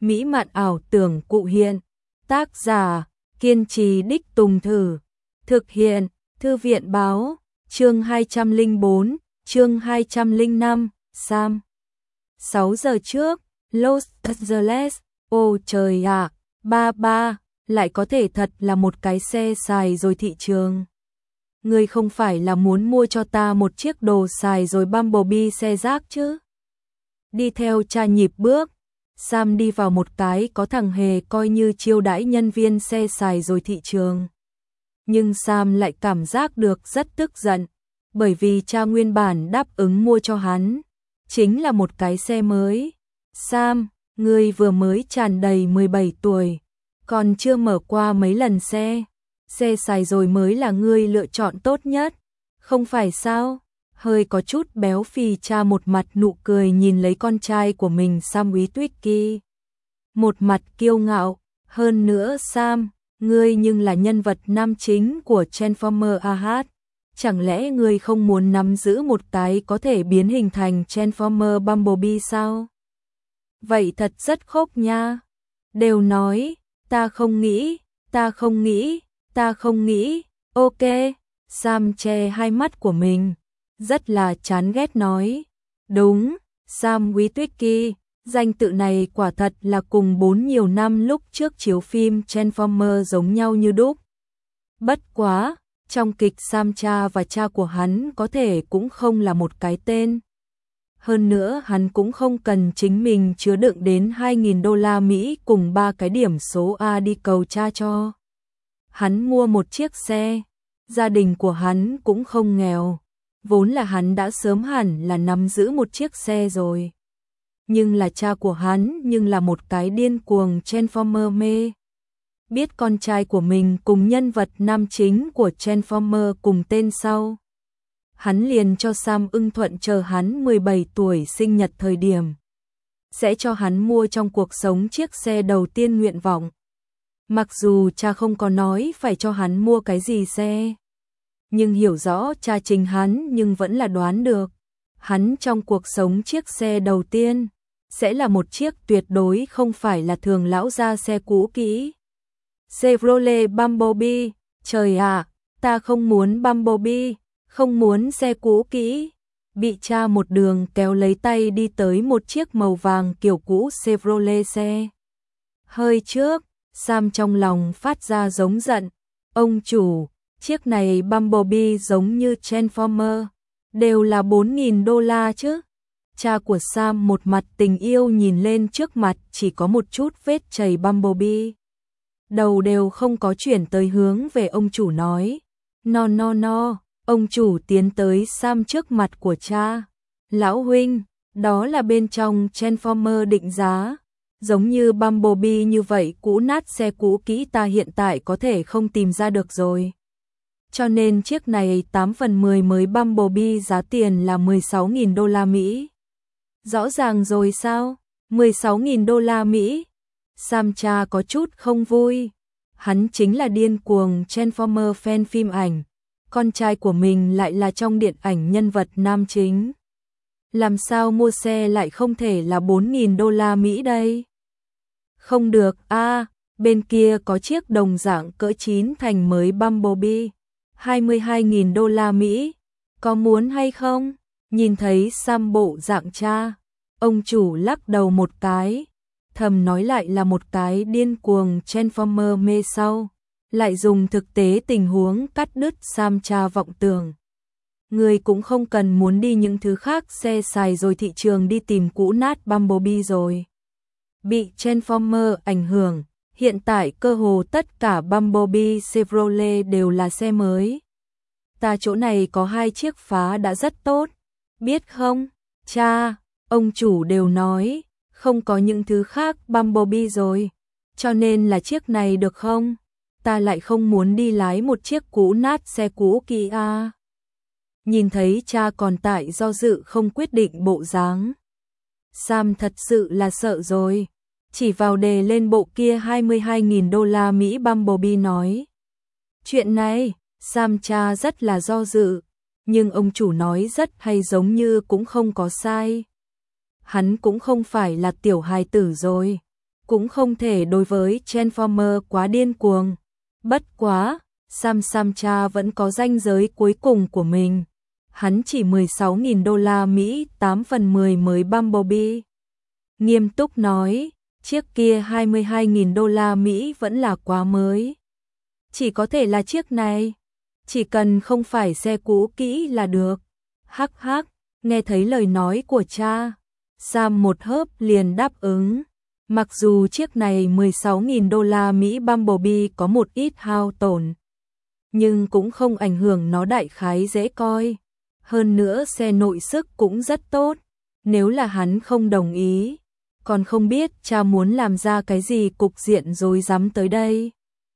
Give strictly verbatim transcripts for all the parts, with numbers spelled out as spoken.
mỹ mạn ảo tưởng cụ hiện. Tác giả, kiên trì đích tùng thử. Thực hiện, Thư viện báo, chương hai trăm lẻ bốn, chương hai trăm lẻ năm, Sam. sáu giờ trước, Los Angeles, ô trời ạ, à, ba ba, lại có thể thật là một cái xe xài rồi thị trường. Ngươi không phải là muốn mua cho ta một chiếc đồ xài rồi Bumblebee xe rác chứ? Đi theo cha nhịp bước, Sam đi vào một cái có thằng hề coi như chiêu đãi nhân viên xe xài rồi thị trường. Nhưng Sam lại cảm giác được rất tức giận, bởi vì cha nguyên bản đáp ứng mua cho hắn chính là một cái xe mới. Sam, ngươi vừa mới tràn đầy mười bảy tuổi, còn chưa mở qua mấy lần xe. Xe xài rồi mới là ngươi lựa chọn tốt nhất, không phải sao? Hơi có chút béo phì cha một mặt nụ cười nhìn lấy con trai của mình Sam Witwicky. Một mặt kiêu ngạo, hơn nữa Sam, ngươi nhưng là nhân vật nam chính của Transformer a hát. Chẳng lẽ ngươi không muốn nắm giữ một cái có thể biến hình thành Transformer Bumblebee sao? Vậy thật rất khốc nha. Đều nói, ta không nghĩ, ta không nghĩ, ta không nghĩ, ok. Sam che hai mắt của mình, rất là chán ghét nói. Đúng, Sam Witwicky, danh tự này quả thật là cùng bốn nhiều năm lúc trước chiếu phim Transformer giống nhau như đúc. Bất quá, trong kịch Sam cha và cha của hắn có thể cũng không là một cái tên. Hơn nữa hắn cũng không cần chính mình chứa đựng đến hai nghìn đô la Mỹ cùng ba cái điểm số A đi cầu cha cho. Hắn mua một chiếc xe, gia đình của hắn cũng không nghèo, vốn là hắn đã sớm hẳn là nắm giữ một chiếc xe rồi. Nhưng là cha của hắn nhưng là một cái điên cuồng Transformer mê. Biết con trai của mình cùng nhân vật nam chính của Transformer cùng tên sau, hắn liền cho Sam ưng thuận chờ hắn mười bảy tuổi sinh nhật thời điểm sẽ cho hắn mua trong cuộc sống chiếc xe đầu tiên nguyện vọng. Mặc dù cha không có nói phải cho hắn mua cái gì xe, nhưng hiểu rõ cha chính hắn nhưng vẫn là đoán được. Hắn trong cuộc sống chiếc xe đầu tiên sẽ là một chiếc tuyệt đối không phải là thường lão gia xe cũ kỹ. Chevrolet Bumblebee, trời ạ, à, ta không muốn Bumblebee, không muốn xe cũ kỹ. Bị cha một đường kéo lấy tay đi tới một chiếc màu vàng kiểu cũ Chevrolet xe hơi trước, Sam trong lòng phát ra giống giận. Ông chủ, chiếc này Bumblebee giống như Transformer, đều là bốn nghìn đô la chứ. Cha của Sam một mặt tình yêu nhìn lên trước mặt chỉ có một chút vết chảy Bumblebee. Đầu đều không có chuyển tới hướng về ông chủ nói. No no no, ông chủ tiến tới Sam trước mặt của cha. Lão huynh, đó là bên trong Transformer định giá. Giống như Bumblebee như vậy cũ nát xe cũ kỹ ta hiện tại có thể không tìm ra được rồi. Cho nên chiếc này tám phần mười mới Bumblebee giá tiền là mười sáu nghìn đô la Mỹ. Rõ ràng rồi sao? mười sáu nghìn đô la Mỹ. Sam cha có chút không vui. Hắn chính là điên cuồng Transformer fan phim ảnh. Con trai của mình lại là trong điện ảnh nhân vật nam chính. Làm sao mua xe lại không thể là bốn nghìn đô la Mỹ đây? Không được a, à, bên kia có chiếc đồng dạng cỡ chín thành mới Bumblebee, hai mươi hai nghìn đô la Mỹ, có muốn hay không? Nhìn thấy Sam bộ dạng cha, ông chủ lắc đầu một cái, thầm nói lại là một cái điên cuồng Transformer mê sau, lại dùng thực tế tình huống cắt đứt Sam cha vọng tưởng. Người cũng không cần muốn đi những thứ khác xe xài rồi thị trường đi tìm cũ nát Bumblebee rồi. Bị Transformer ảnh hưởng, hiện tại cơ hồ tất cả Bumblebee Chevrolet đều là xe mới. Ta chỗ này có hai chiếc phá đã rất tốt, biết không? Cha, ông chủ đều nói, không có những thứ khác Bumblebee rồi, cho nên là chiếc này được không? Ta lại không muốn đi lái một chiếc cũ nát xe cũ kỹ a. Nhìn thấy cha còn tại do dự không quyết định bộ dáng, Sam thật sự là sợ rồi. Chỉ vào đề lên bộ kia hai mươi hai nghìn đô la Mỹ Bumblebee nói. Chuyện này, Sam cha rất là do dự, nhưng ông chủ nói rất hay giống như cũng không có sai. Hắn cũng không phải là tiểu hài tử rồi. cũng không thể đối với Transformer quá điên cuồng. Bất quá, Sam Samcha vẫn có ranh giới cuối cùng của mình. Hắn chỉ mười sáu nghìn đô la Mỹ, tám phần mười mới Bumblebee. Nghiêm túc nói, chiếc kia hai mươi hai nghìn đô la Mỹ vẫn là quá mới. Chỉ có thể là chiếc này. Chỉ cần không phải xe cũ kỹ là được. Hắc hắc, nghe thấy lời nói của cha, Sam một hớp liền đáp ứng. Mặc dù chiếc này mười sáu nghìn đô la Mỹ Bumblebee có một ít hao tổn, nhưng cũng không ảnh hưởng nó đại khái dễ coi. Hơn nữa xe nội sức cũng rất tốt. Nếu là hắn không đồng ý, còn không biết cha muốn làm ra cái gì cục diện rối rắm tới đây.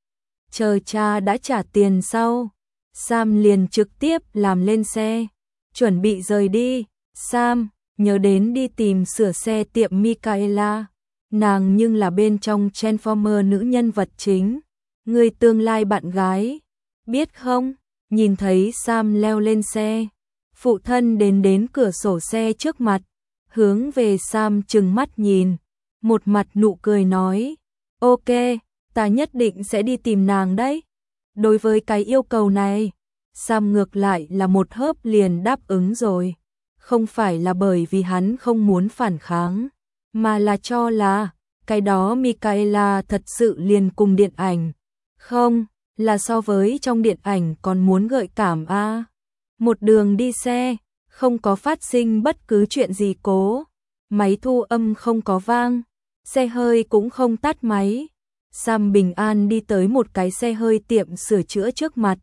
Chờ cha đã trả tiền sau, Sam liền trực tiếp làm lên xe, chuẩn bị rời đi. Sam nhớ đến đi tìm sửa xe tiệm Michaela, nàng nhưng là bên trong Transformer nữ nhân vật chính, người tương lai bạn gái, biết không? Nhìn thấy Sam leo lên xe, phụ thân đến đến cửa sổ xe trước mặt, hướng về Sam trừng mắt nhìn, một mặt nụ cười nói, ok, ta nhất định sẽ đi tìm nàng đấy. Đối với cái yêu cầu này, Sam ngược lại là một hớp liền đáp ứng rồi. Không phải là bởi vì hắn không muốn phản kháng, mà là cho là cái đó Michaela thật sự liền cùng điện ảnh. Không, là so với trong điện ảnh còn muốn gợi cảm a. À. Một đường đi xe, không có phát sinh bất cứ chuyện gì cố. Máy thu âm không có vang, xe hơi cũng không tắt máy. Sam bình an đi tới một cái xe hơi tiệm sửa chữa trước mặt.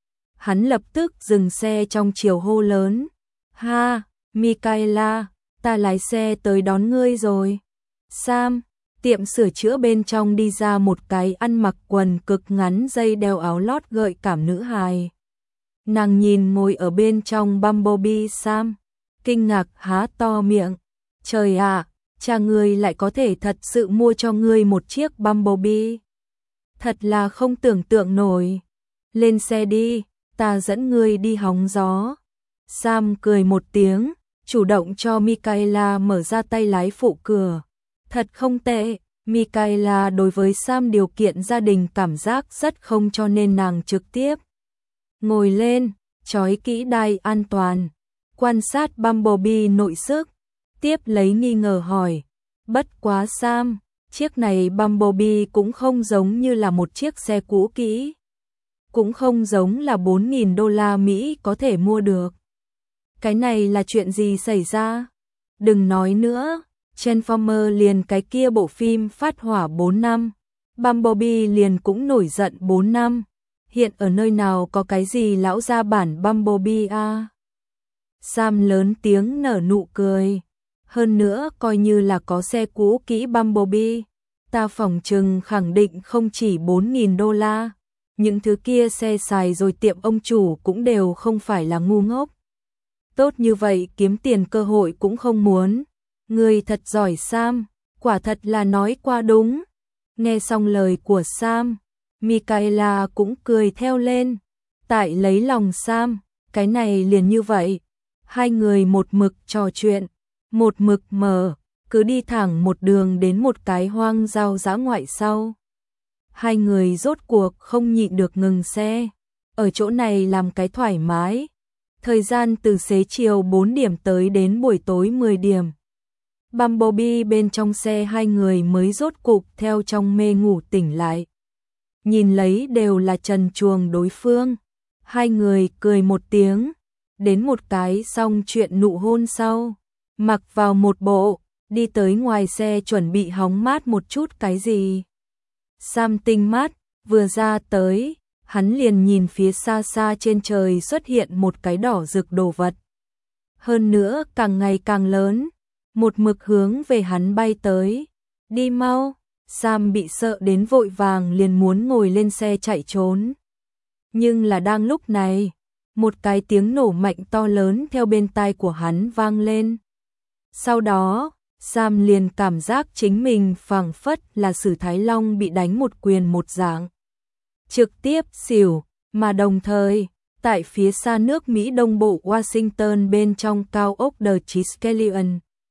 Hắn lập tức dừng xe trong chiều hô lớn. Ha, Michaela, ta lái xe tới đón ngươi rồi. Sam, tiệm sửa chữa bên trong đi ra một cái ăn mặc quần cực ngắn dây đeo áo lót gợi cảm nữ hài. Nàng nhìn ngồi ở bên trong Bumblebee Sam, kinh ngạc há to miệng. Trời ạ, cha ngươi lại có thể thật sự mua cho ngươi một chiếc Bumblebee. Thật là không tưởng tượng nổi. Lên xe đi, ta dẫn ngươi đi hóng gió. Sam cười một tiếng, chủ động cho Michaela mở ra tay lái phụ cửa. Thật không tệ, Michaela đối với Sam điều kiện gia đình cảm giác rất không, cho nên nàng trực tiếp ngồi lên, trói kỹ đai an toàn, quan sát Bumblebee nội sức, tiếp lấy nghi ngờ hỏi. Bất quá Sam, chiếc này Bumblebee cũng không giống như là một chiếc xe cũ kỹ, cũng không giống là bốn nghìn đô la Mỹ có thể mua được. Cái này là chuyện gì xảy ra? Đừng nói nữa, Transformer liền cái kia bộ phim phát hỏa bốn năm, Bumblebee liền cũng nổi giận bốn năm. Hiện ở nơi nào có cái gì lão gia bản Bumblebee a? À? Sam lớn tiếng nở nụ cười. Hơn nữa coi như là có xe cũ kỹ Bumblebee, ta phỏng chừng khẳng định không chỉ bốn nghìn đô la. Những thứ kia xe xài rồi tiệm ông chủ cũng đều không phải là ngu ngốc. Tốt như vậy kiếm tiền cơ hội cũng không muốn. Người thật giỏi Sam, quả thật là nói qua đúng. Nghe xong lời của Sam, Michaela cũng cười theo lên. Tại lấy lòng Sam, cái này liền như vậy. Hai người một mực trò chuyện, một mực mở, cứ đi thẳng một đường đến một cái hoang giao dã ngoại sau. Hai người rốt cuộc không nhịn được ngừng xe, ở chỗ này làm cái thoải mái. Thời gian từ xế chiều bốn điểm tới đến buổi tối mười điểm. Bumblebee bên trong xe hai người mới rốt cục theo trong mê ngủ tỉnh lại. Nhìn lấy đều là trần truồng đối phương. Hai người cười một tiếng, đến một cái xong chuyện nụ hôn sau. Mặc vào một bộ, đi tới ngoài xe chuẩn bị hóng mát một chút cái gì. Sam tinh mắt, vừa ra tới, hắn liền nhìn phía xa xa trên trời xuất hiện một cái đỏ rực đồ vật. Hơn nữa càng ngày càng lớn, một mực hướng về hắn bay tới. Đi mau, Sam bị sợ đến vội vàng liền muốn ngồi lên xe chạy trốn. Nhưng là đang lúc này, một cái tiếng nổ mạnh to lớn theo bên tai của hắn vang lên. Sau đó, Sam liền cảm giác chính mình phảng phất là Sử Thái Long bị đánh một quyền một dạng. Trực tiếp xỉu, mà đồng thời, tại phía xa nước Mỹ đông bộ Washington bên trong cao ốc The Triskelion.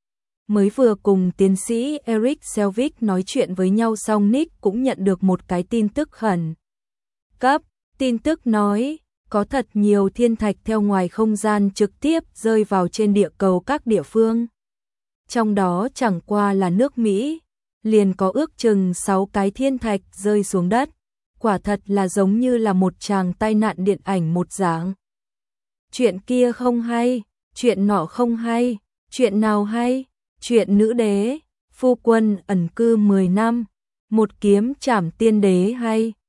Mới vừa cùng tiến sĩ Eric Selvig nói chuyện với nhau xong, Nick cũng nhận được một cái tin tức khẩn cấp. Tin tức nói, có thật nhiều thiên thạch theo ngoài không gian trực tiếp rơi vào trên địa cầu các địa phương. Trong đó chẳng qua là nước Mỹ, liền có ước chừng sáu cái thiên thạch rơi xuống đất. Quả thật là giống như là một tràng tai nạn điện ảnh một dạng. Chuyện kia không hay, chuyện nọ không hay, chuyện nào hay? Chuyện nữ đế, phu quân ẩn cư mười năm, một kiếm trảm tiên đế hay?